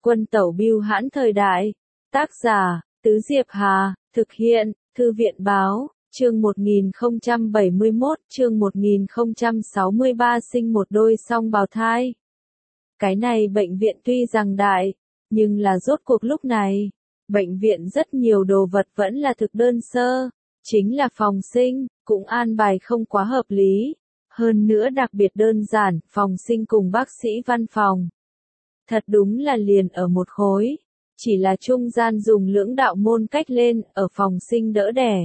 Quân tẩu bưu hãn thời đại. Tác giả, Tứ Diệp Hà, thực hiện, Thư viện báo, chương 1071, chương 1063 sinh một đôi song bào thai. Cái này bệnh viện tuy rằng đại, nhưng là rốt cuộc lúc này, bệnh viện rất nhiều đồ vật vẫn là thực đơn sơ, chính là phòng sinh, cũng an bài không quá hợp lý. Hơn nữa đặc biệt đơn giản, phòng sinh cùng bác sĩ văn phòng. Thật đúng là liền ở một khối, chỉ là trung gian dùng lưỡng đạo môn cách lên, ở phòng sinh đỡ đẻ.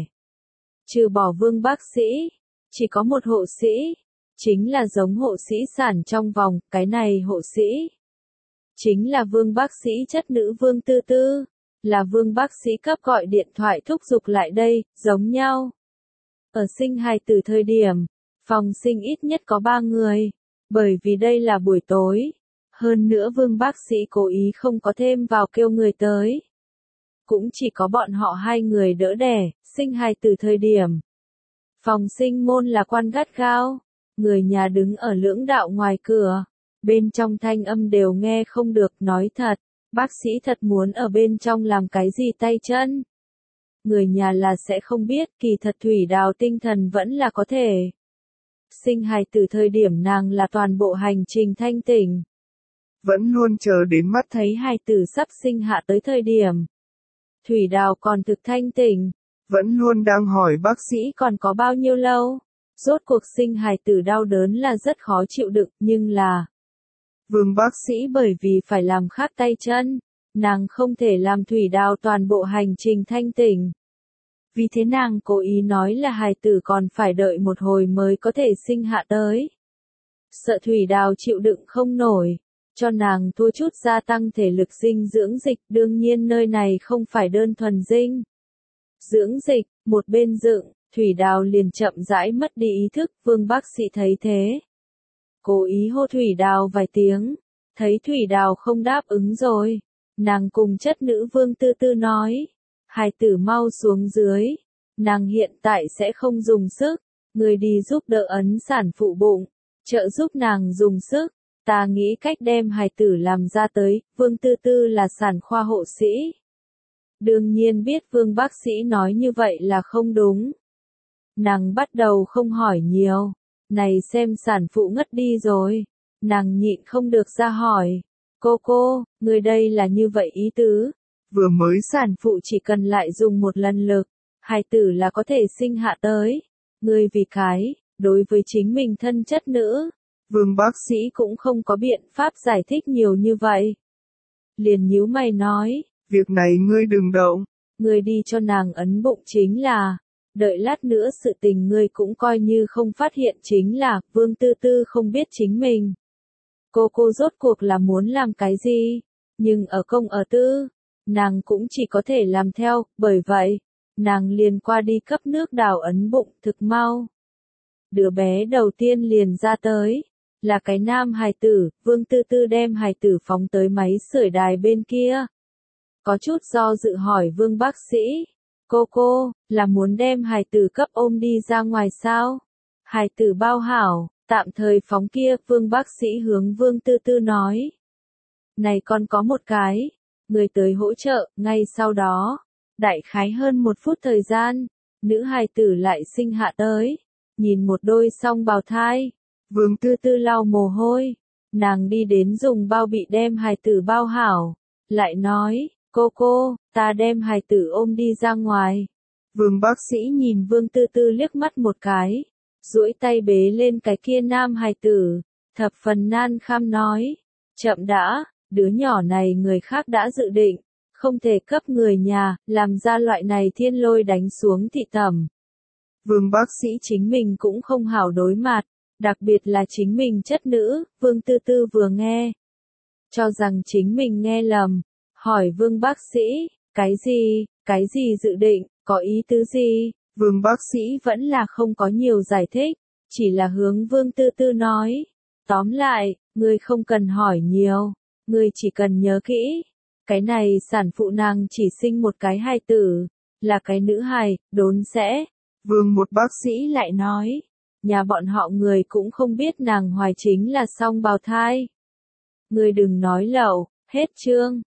Trừ bỏ Vương bác sĩ, chỉ có một hộ sĩ, chính là giống hộ sĩ sản trong vòng, cái này hộ sĩ. Chính là Vương bác sĩ chất nữ Vương Tư Tư, là Vương bác sĩ cấp gọi điện thoại thúc giục lại đây, giống nhau. Ở sinh hài tử thời điểm, phòng sinh ít nhất có 3 người, bởi vì đây là buổi tối. Hơn nữa Vương bác sĩ cố ý không có thêm vào kêu người tới. Cũng chỉ có bọn họ 2 người đỡ đẻ, sinh hài tử thời điểm. Phòng sinh môn là quan gắt gao, người nhà đứng ở lưỡng đạo ngoài cửa, bên trong thanh âm đều nghe không được, nói thật, bác sĩ thật muốn ở bên trong làm cái gì tay chân. Người nhà là sẽ không biết, kỳ thật Thủy Đào tinh thần vẫn là có thể. Sinh hài tử thời điểm nàng là toàn bộ hành trình thanh tỉnh. Vẫn luôn chờ đến mắt thấy hài tử sắp sinh hạ tới thời điểm. Thủy Đào còn thực thanh tỉnh. Vẫn luôn đang hỏi bác sĩ còn có bao nhiêu lâu. Rốt cuộc sinh hài tử đau đớn là rất khó chịu đựng, nhưng là Vương bác sĩ bởi vì phải làm khác tay chân, nàng không thể làm Thủy Đào toàn bộ hành trình thanh tỉnh. Vì thế nàng cố ý nói là hài tử còn phải đợi một hồi mới có thể sinh hạ tới. Sợ Thủy Đào chịu đựng không nổi, cho nàng thua chút gia tăng thể lực dinh dưỡng dịch, đương nhiên nơi này không phải đơn thuần dinh dưỡng dịch, một bên dựng, Thủy Đào liền chậm rãi mất đi ý thức, Vương bác sĩ thấy thế. Cố ý hô Thủy Đào vài tiếng, thấy Thủy Đào không đáp ứng rồi, nàng cùng chất nữ Vương Tư Tư nói, hài tử mau xuống dưới, nàng hiện tại sẽ không dùng sức, người đi giúp đỡ ấn sản phụ bụng, trợ giúp nàng dùng sức. Ta nghĩ cách đem hài tử làm ra tới, Vương Tư Tư là sản khoa hộ sĩ. Đương nhiên biết Vương bác sĩ nói như vậy là không đúng. Nàng bắt đầu không hỏi nhiều, này xem sản phụ ngất đi rồi, nàng nhịn không được ra hỏi. Cô, người đây là như vậy ý tứ. Vừa mới sản phụ chỉ cần lại dùng một lần lực, hài tử là có thể sinh hạ tới. Người vì cái, đối với chính mình thân chất nữ. Vương bác sĩ cũng không có biện pháp giải thích nhiều như vậy. Liền nhíu mày nói, việc này ngươi đừng động. Ngươi đi cho nàng ấn bụng chính là, đợi lát nữa sự tình ngươi cũng coi như không phát hiện chính là, Vương Tư Tư không biết chính mình. Cô rốt cuộc là muốn làm cái gì, nhưng ở công ở tư, nàng cũng chỉ có thể làm theo, bởi vậy, nàng liền qua đi cấp nước đào ấn bụng thực mau. Đứa bé đầu tiên liền ra tới. Là cái nam hài tử, Vương Tư Tư đem hài tử phóng tới máy sưởi đài bên kia. Có chút do dự hỏi Vương bác sĩ, cô, là muốn đem hài tử cấp ôm đi ra ngoài sao? Hài tử bao hảo, tạm thời phóng kia, Vương bác sĩ hướng Vương Tư Tư nói. Này còn có một cái, người tới hỗ trợ, ngay sau đó, đại khái hơn 1 phút thời gian, nữ hài tử lại sinh hạ tới, nhìn một đôi song bào thai. Vương Tư Tư lau mồ hôi, nàng đi đến dùng bao bị đem hài tử bao hảo, lại nói, cô, ta đem hài tử ôm đi ra ngoài. Vương bác sĩ nhìn Vương Tư Tư liếc mắt một cái, duỗi tay bế lên cái kia nam hài tử, thập phần nan kham nói, chậm đã, đứa nhỏ này người khác đã dự định, không thể cấp người nhà, làm ra loại này thiên lôi đánh xuống thị tẩm. Vương bác sĩ chính mình cũng không hảo đối mặt. Đặc biệt là chính mình chất nữ, Vương Tư Tư vừa nghe. Cho rằng chính mình nghe lầm. Hỏi Vương bác sĩ, cái gì dự định, có ý tứ gì? Vương bác sĩ vẫn là không có nhiều giải thích. Chỉ là hướng Vương Tư Tư nói. Tóm lại, ngươi không cần hỏi nhiều. Ngươi chỉ cần nhớ kỹ. Cái này sản phụ nàng chỉ sinh một cái hài tử. Là cái nữ hài, đốn sẽ. Vương một bác sĩ lại nói. Nhà bọn họ người cũng không biết nàng hoài chính là song bào thai. Ngươi đừng nói lẩu, hết chương.